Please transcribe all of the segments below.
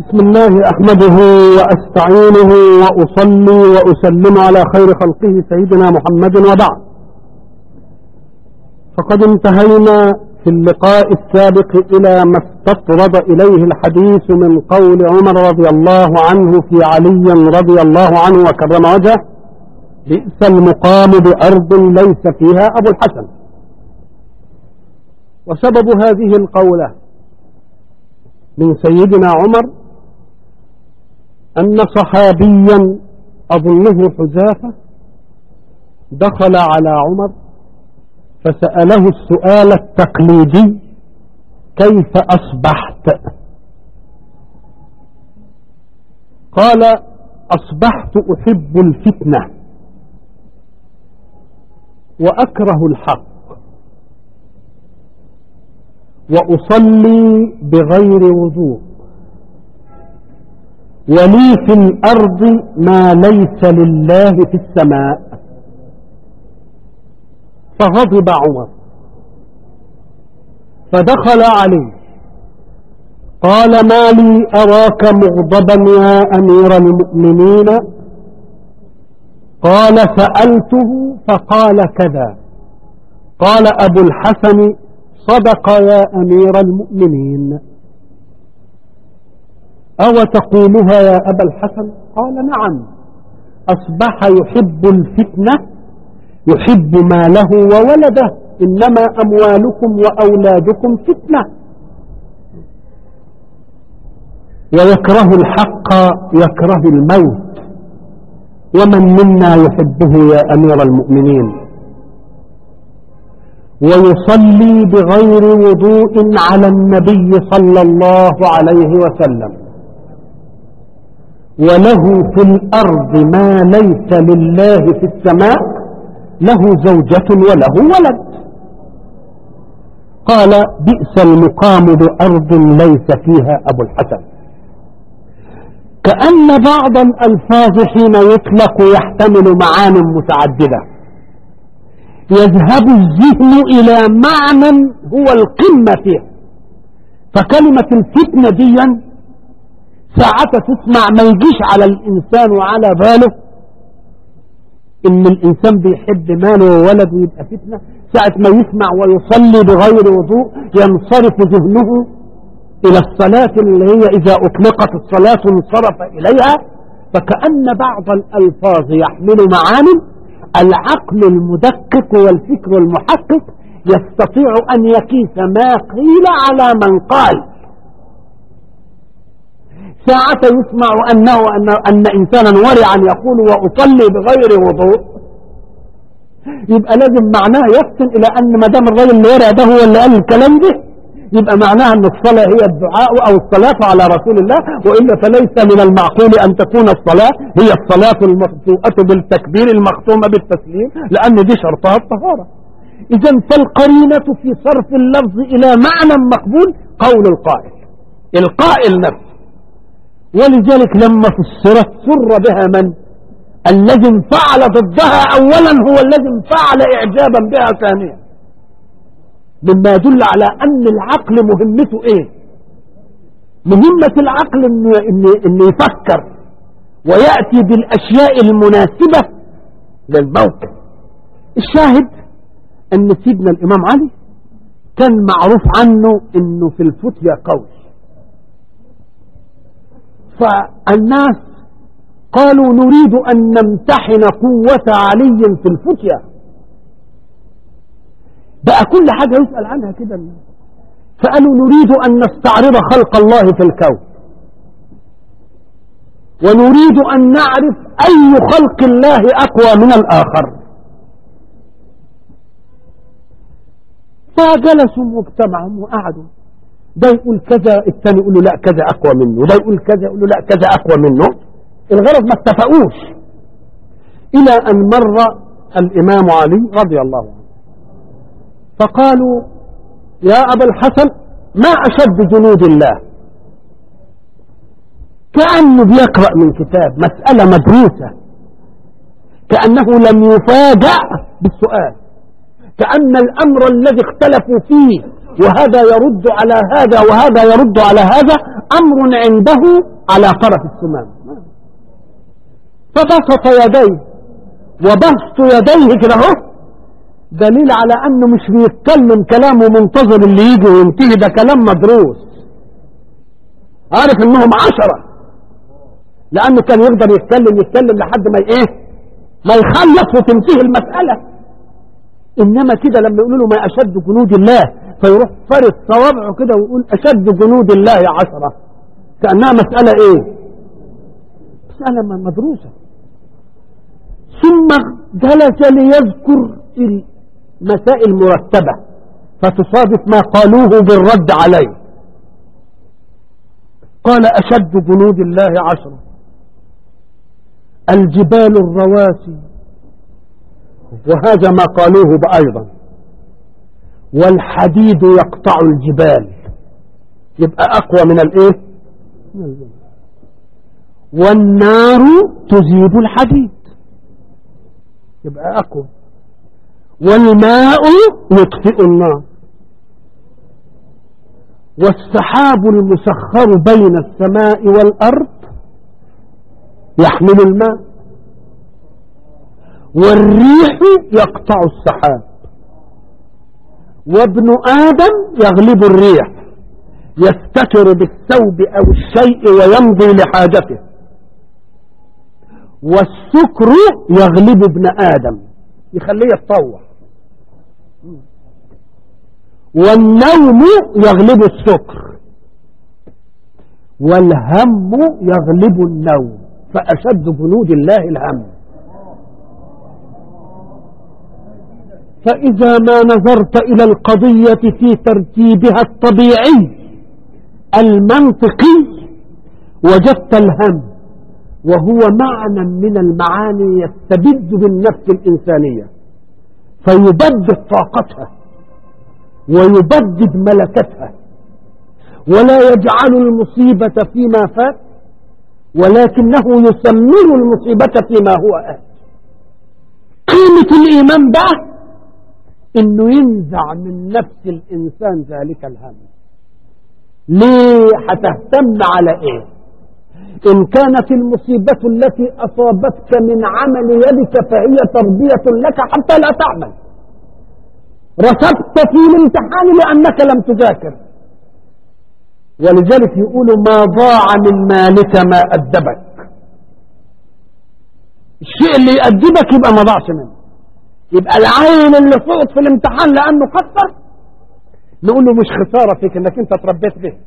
بسم الله أحمده وأستعينه وأصلي وأسلم على خير خلقه سيدنا محمد وبعد. فقد انتهينا في اللقاء السابق إلى ما استطرد إليه الحديث من قول عمر رضي الله عنه في علي رضي الله عنه وكرم وجهه: بئس المقام بأرض ليس فيها أبو الحسن. وسبب هذه القولة من سيدنا عمر أن صحابيا أظنه حذافة دخل على عمر فسأله السؤال التقليدي: كيف أصبحت؟ قال: أصبحت أحب الفتنة وأكره الحق وأصلي بغير وضوء ولي في الأرض ما ليس لله في السماء. فغضب عمر فدخل عليه قال: ما لي أراك مغضبا يا أمير المؤمنين؟ قال: سألته فقال كذا. قال أبو الحسن: صدق يا أمير المؤمنين. أو تقولها يا أبا الحسن؟ قال: نعم. أصبح يحب الفتنة، يحب ماله وولده، إنما أموالكم وأولادكم فتنة. ويكره الحق يكره الموت، ومن منا يحبه يا أمير المؤمنين؟ ويصلي بغير وضوء على النبي صلى الله عليه وسلم، وله في الأرض ما ليس لله في السماء، له زوجة وله ولد. قال: بئس المقام بأرض ليس فيها أبو الحسن. كأن بعض الألفاظ حين يطلق يحتمل معان متعددة، يذهب الذهن إلى معنى هو القمة فيه. فكلمة الفتنة دي ساعة تسمع ما يجيش على الإنسان وعلى باله إن الإنسان بيحب ماله وولده ويبقى فتنة. ساعة ما يسمع ويصلي بغير وضوء ينصرف ذهنه إلى الصلاة اللي هي إذا أطلقت الصلاة انصرف إليها. فكأن بعض الألفاظ يحمل معاني العقل المدقق والفكر المحقق يستطيع أن يقيس ما قيل على من قال. ساعة يسمع أن إنسانا ورعا يقول وأصلي بغير وضوء، يبقى لازم معناه يفصل إلى أن ما دام الرجل اللي ورع ده هو اللي قال الكلام ده، يبقى معناها أن الصلاة هي الدعاء أو الصلاة على رسول الله، وإلا فليس من المعقول أن تكون الصلاة هي الصلاة المخطوءة بالتكبير المختومة بالتسليم، لأن دي شرطها الطهارة. إذن فالقرينة في صرف اللفظ إلى معنى مقبول قول القائل نفسه. ولذلك لما فسرت سر بها من؟ الذي انفعل ضدها أولا هو الذي انفعل إعجابا بها ثانيا، مما يدل على أن العقل مهمته إيه؟ مهمة العقل إنه يفكر ويأتي بالأشياء المناسبة للموقف. الشاهد أن سيدنا الإمام علي كان معروف عنه إنه في الفتية قوي، فالناس قالوا نريد أن نمتحن قوة علي في الفتية. بقى كل حاجة يسأل عنها كده. فقالوا نريد أن نستعرض خلق الله في الكون، ونريد أن نعرف أي خلق الله أقوى من الآخر. فجلسوا واجتمعوا وقعدوا، ده يقول كذا الثاني يقول له لا كذا أقوى منه، وده يقول كذا يقول له لا كذا أقوى منه. الغرض ما اتفقوش، إلى أن مر الإمام علي رضي الله عنه فقالوا: يا أبا الحسن، ما أشد جنود الله. كأنه بيقرأ من كتاب مسألة مدروسة، كأنه لم يفاجأ بالسؤال، كأن الأمر الذي اختلفوا فيه وهذا يرد على هذا وهذا يرد على هذا أمر عنده على طرف السمام. فبسط يديه، وبسط يديه كده اهو دليل على أنه مش بيتكلم كلامه منتظر اللي يجي وينتهي، ده كلام مدروس، عارف انهم 10، لأنه كان يقدر يتكلم لحد ما ما يخلص وتنتهي المسألة. إنما كده لما يقولوا له ما أشد جنود الله، فيروح فرد صوابعه كده ويقول أشد جنود الله 10، كأنها مسألة مسألة مدروسة. ثم جلس ليذكر المسائل مرتبة فتصادف ما قالوه بالرد عليه. قال أشد جنود الله 10 الجبال الرواسي، وهذا ما قالوه أيضا، والحديد يقطع الجبال، يبقى أقوى من والنار تذيب الحديد، يبقى أقوى، والماء يطفئ النار، والسحاب المسخر بين السماء والأرض يحمل الماء، والريح يقطع السحاب، وابن آدم يغلب الريح، يستتر بالثوب أو الشيء ويمضي لحاجته، والسكر يغلب ابن آدم يخليه يتطوع، والنوم يغلب السكر، والهم يغلب النوم، فأشد جنود الله الهم. فإذا ما نظرت إلى القضية في ترتيبها الطبيعي المنطقي وجدت الهم، وهو معنى من المعاني يستبد بالنفس الإنسانية فيبدد طاقتها ويبدد ملكتها، ولا يجعل المصيبة فيما فات، ولكنه يسمر المصيبة فيما هو آت. قيمة الإيمان بقى إنه ينزع من نفس الإنسان ذلك الهم. ليه؟ هتهتم على إيه؟ إن كانت المصيبة التي أصابتك من عمل يدك فهي تربية لك حتى لا تعمل. رسبت في الامتحان لأنك لم تذاكر، ولذلك يقولوا ما ضاع من مالك ما أدبك. الشيء اللي يأدبك يبقى ما ضاعش منه. يبقى العين اللي سقط في الامتحان لأنه قصر نقول له مش خسارة فيك انك انت تربيت به.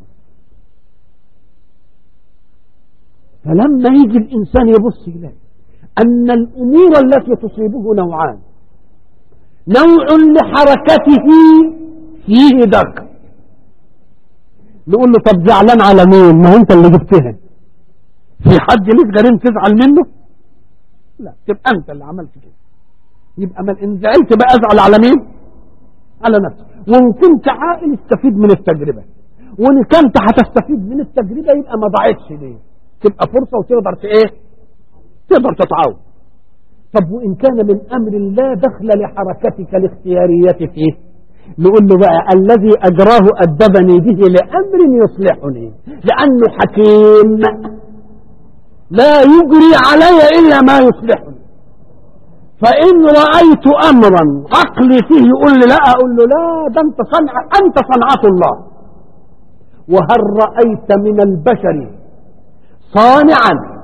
فلما يجي الإنسان يبص إليه أن الأمور التي تصيبه نوعان، نوع لحركته فيه دق، نقول له طب زعلان على مين؟ ما هو انت اللي جبتها، في حد ليك غير انت تزعل منه؟ لا، تبقى انت اللي عملت كده. يبقى ما ان زعلت بقى ازعل على مين؟ على نفسك. وان كنت عاقل استفيد من التجربة، وان كنت هتستفيد من التجربة يبقى ما ضاعتش دي، تبقى فرصة وتقدر تقدر تتعاون. طب وإن كان من أمر لا دخل لحركتك الاختيارية فيه، نقول له بقى الذي أجراه أدبني به لأمر يصلحني، لأنه حكيم لا يجري علي إلا ما يصلحني. فإن رأيت أمرا عقلي فيه يقول لي لا، أقول له لا، ده أنت صنعة الله. وهل رأيت من البشر صانعا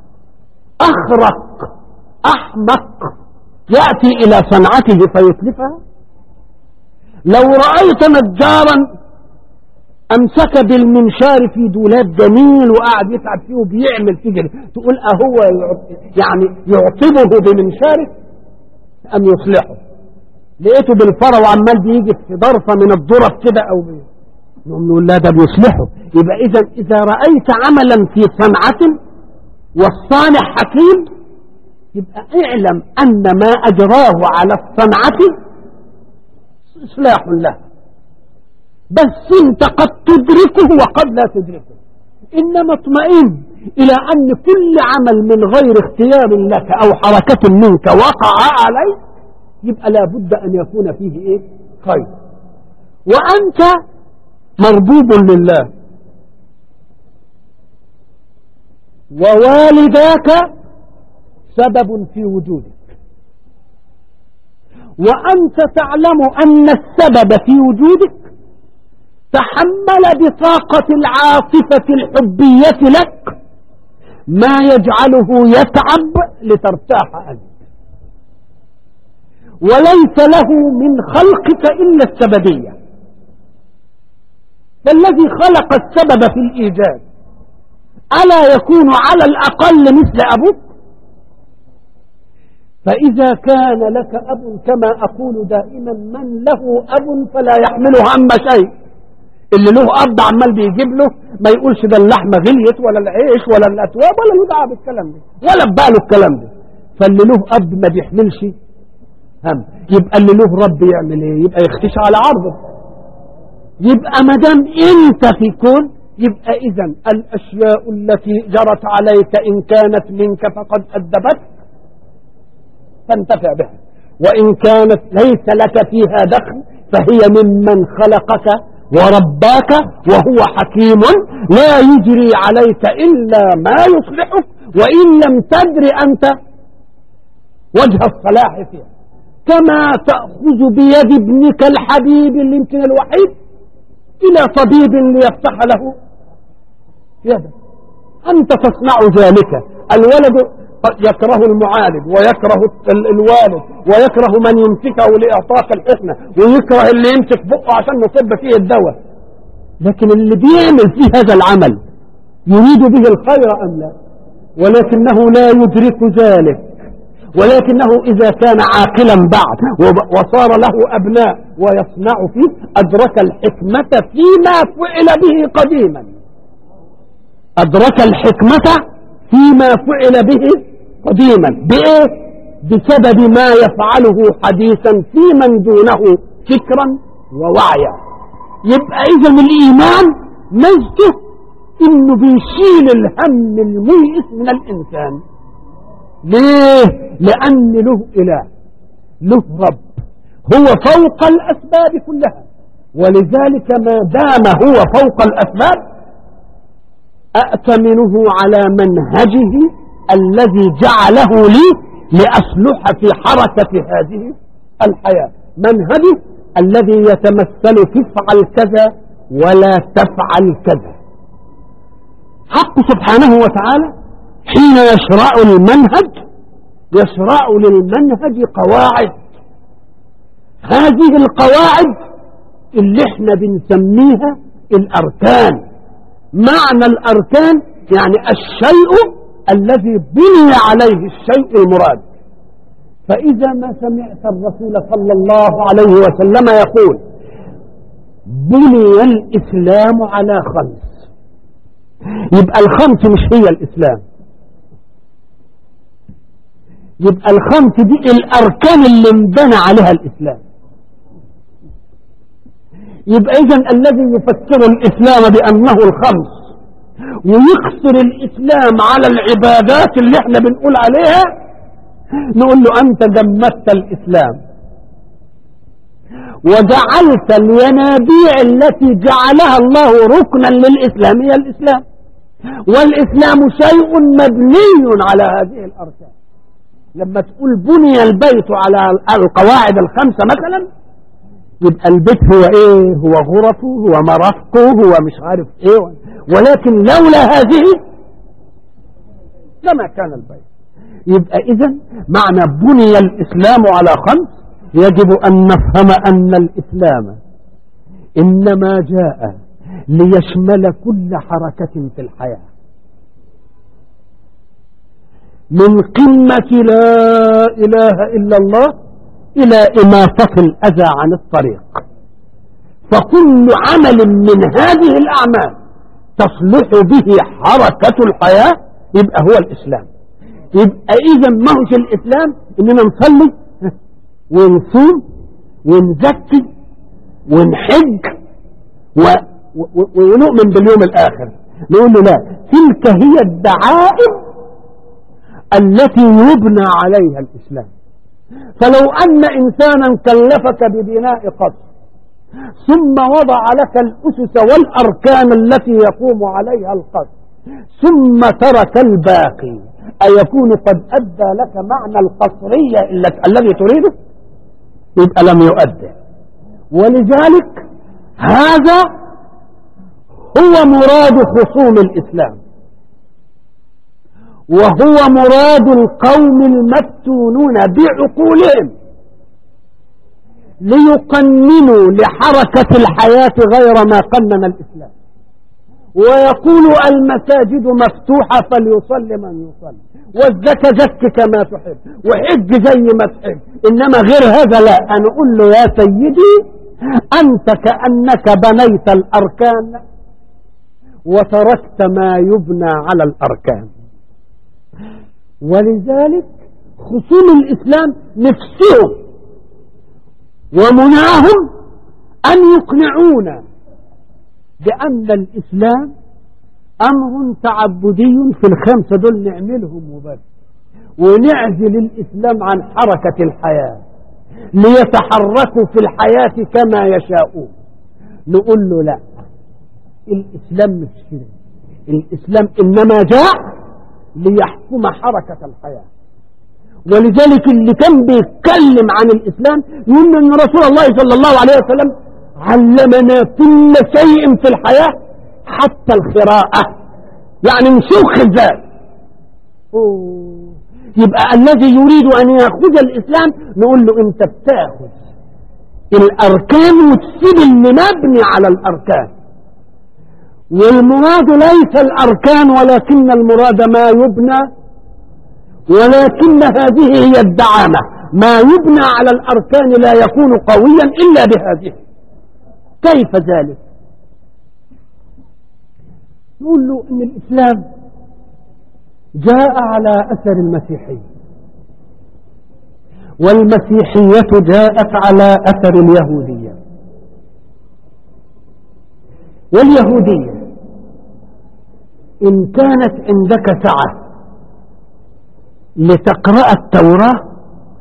أخرق أحمق يأتي إلى صنعته فيتلفها؟ لو رأيت نجارا أمسك بالمنشار في دولاب جميل وقاعد يتعب فيه وبيعمل فيه جميل، تقول أهو يعني يعطبه بمنشاره أم يصلحه؟ لقيته بالفرة وعمال بيجي في ضرفة من الضرف كده أو نقول لا، ده بيصلحه. يبقى إذا رأيت عملا في صنعة والصانع حكيم، يبقى اعلم أن ما أجراه على الصنعة إصلاح له، بس انت قد تدركه وقد لا تدركه. إنما اطمئن إلى أن كل عمل من غير اختيار لك أو حركة منك وقع عليك يبقى لابد أن يكون فيه خير، وأنت مربوب لله. ووالداك سبب في وجودك، وأنت تعلم أن السبب في وجودك تحمل بطاقة العاطفة الحبية لك ما يجعله يتعب لترتاح أنت، وليس له من خلقك إلا السببية. فالذي خلق السبب في الإيجاد ألا يكون على الأقل مثل أبوك؟ فإذا كان لك أب، كما أقول دائما، من له أب فلا يحمل هم شيء. اللي له أب عمال بيجيب له ما يقولش ده اللحمة غليت ولا العيش ولا الأتواب ولا له دعوة بالكلام ده ولا بباله الكلام ده. فاللي له أب ما بيحملش هم، يبقى اللي له رب يعمل ايه؟ يبقى يختش على عرضه. يبقى ما دام انت في كون، يبقى اذا الاشياء التي جرت عليك ان كانت منك فقد ادبتك فانتفع بها، وان كانت ليس لك فيها دخل فهي ممن خلقك ورباك وهو حكيم لا يجري عليك الا ما يصلحك، وان لم تدر انت وجه الصلاح فيها. كما تأخذ بيد ابنك الحبيب اللي يمكن الوحيد إلى طبيب ليفتح له يده، أنت تصنع ذلك. الولد يكره المعالج ويكره الوالد ويكره من يمسكه لإعطاك الحقنة ويكره اللي يمسك بقه عشان يصب فيه الدواء، لكن اللي بيعمل فيه هذا العمل يريد به الخير أم لا؟ ولكنه لا يدرك ذلك، ولكنه إذا كان عاقلا بعد وصار له أبناء ويصنع فيه أدرك الحكمة فيما فعل به قديما، أدرك الحكمة فيما فعل به قديما. بإيه؟ بسبب ما يفعله حديثا في من دونه فكرا ووعيا. يبقى إذن الإيمان مجده إنه بيشيل الهم الميئس من الإنسان. ليه؟ لأن له إله، له رب، هو فوق الأسباب كلها، ولذلك ما دام هو فوق الأسباب أأتمنه على منهجه الذي جعله لي لأصلح في حركة هذه الحياة، منهجه الذي يتمثل في افعل كذا ولا تفعل كذا. حق سبحانه وتعالى حين يشرع المنهج يشرع للمنهج قواعد، هذه القواعد اللي احنا بنسميها الأركان. معنى الأركان يعني الشيء الذي بني عليه الشيء المراد. فإذا ما سمعت الرسول صلى الله عليه وسلم يقول بني الإسلام على خمس، يبقى الخمس مش هي الإسلام، يبقى الخمس دي الأركان اللي انبنى عليها الإسلام. يبقى إذن الذي يفسر الإسلام بأنه الخمس ويقصر الإسلام على العبادات اللي احنا بنقول عليها، نقول له أنت جمدت الإسلام وجعلت الينابيع التي جعلها الله ركنا للإسلام هي الإسلام، والإسلام شيء مبني على هذه الأركان. لما تقول بني البيت على القواعد الخمسة مثلا، يبقى البيت هو ايه؟ هو غرفه، هو مرافقه، هو مش عارف ايه، ولكن لولا هذه لما كان البيت. يبقى اذا معنى بني الاسلام على خمس يجب ان نفهم ان الاسلام انما جاء ليشمل كل حركة في الحياة، من قمة لا اله الا الله إلى إماطة الأذى عن الطريق. فكل عمل من هذه الأعمال تصلح به حركة الحياة يبقى هو الإسلام. يبقى إذا ما هوش الإسلام إننا نصلي ونصوم ونزكي ونحج ونؤمن باليوم الآخر. نقول له لا، تلك هي الدعائم التي يبنى عليها الإسلام. فلو أن إنسانا كلفك ببناء قصر ثم وضع لك الأسس والأركان التي يقوم عليها القصر ثم ترك الباقي أيكون قد أدى لك معنى القصرية الذي تريده؟ يبقى لم يؤدي. ولذلك هذا هو مراد خصوم الإسلام، وهو مراد القوم المفتونون بعقولهم ليقننوا لحركة الحياة غير ما قنن الإسلام، ويقولوا المساجد مفتوحة فليصلي من يصلي، والزكاة زك كما تحب، وحج زي ما تحب، إنما غير هذا لا. أنا أقول له يا سيدي أنت كأنك بنيت الأركان وتركت ما يبنى على الأركان. ولذلك خصوم الإسلام نفسهم ومنعهم أن يقنعونا بأن الإسلام أمر تعبدي في الخمسة دول نعملهم وبس، ونعزل الإسلام عن حركة الحياة ليتحركوا في الحياة كما يشاءون. نقول له لا، الإسلام مش كده، الإسلام إنما جاء ليحكم حركة الحياة. ولذلك اللي كان بيتكلم عن الإسلام يقول أن رسول الله صلى الله عليه وسلم علمنا كل شيء في الحياة حتى القراءة، يعني نشوخ الذات. يبقى الذي يريد أن يأخذ الإسلام نقول له أنت بتأخذ الأركان وتسيب اللي مبني على الأركان، والمراد ليس الأركان ولكن المراد ما يبنى، ولكن هذه هي الدعامة، ما يبنى على الأركان لا يكون قويا إلا بهذه. كيف ذلك؟ نقول له إن الإسلام جاء على أثر المسيحية، والمسيحية جاءت على أثر اليهودية، واليهودية إن كانت عندك سعة لتقرأ التوراة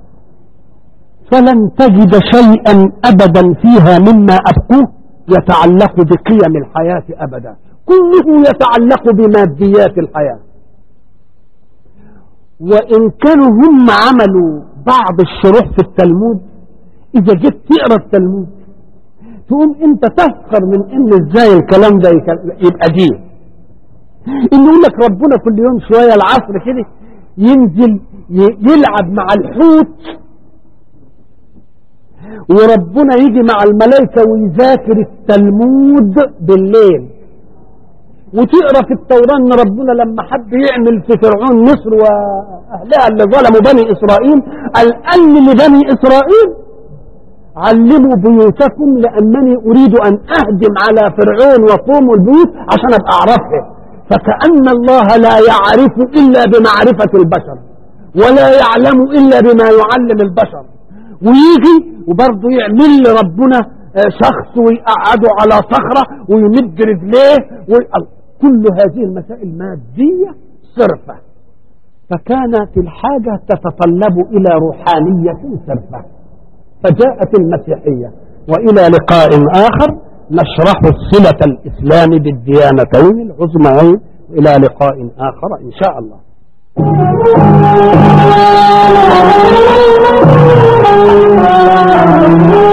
فلن تجد شيئا أبدا فيها مما أبقوه يتعلق بقيم الحياة أبدا، كله يتعلق بماديات الحياة. وإن كانوا هم عملوا بعض الشروح في التلمود، إذا جيت تقرأ التلمود تقوم أنت تفخر من إن إزاي الكلام ده يبقى دين. إنه يقول لك ربنا كل يوم شوية العصر كده ينزل يلعب مع الحوت، وربنا يجي مع الملائكة ويذاكر التلمود بالليل. وتقرأ في التوراة ان ربنا لما حب يعمل في فرعون مصر واهلها اللي ظلموا بني اسرائيل قال لبني اسرائيل علموا بيوتكم لانني اريد ان اهدم على فرعون وقوم البيوت عشان ابقى اعرفها. فكأن الله لا يعرف الا بمعرفة البشر ولا يعلم الا بما يعلم البشر، ويجي وبرضه يعمل لربنا شخص ويقعده على صخرة ويمد رجليه كل هذه المسائل مادية صرفة. فكانت الحاجة تتطلب إلى روحانية صرفة، فجاءت المسيحية. وإلى لقاء آخر نشرح صلة الإسلام بالديانتين العظميين. إلى لقاء آخر إن شاء الله.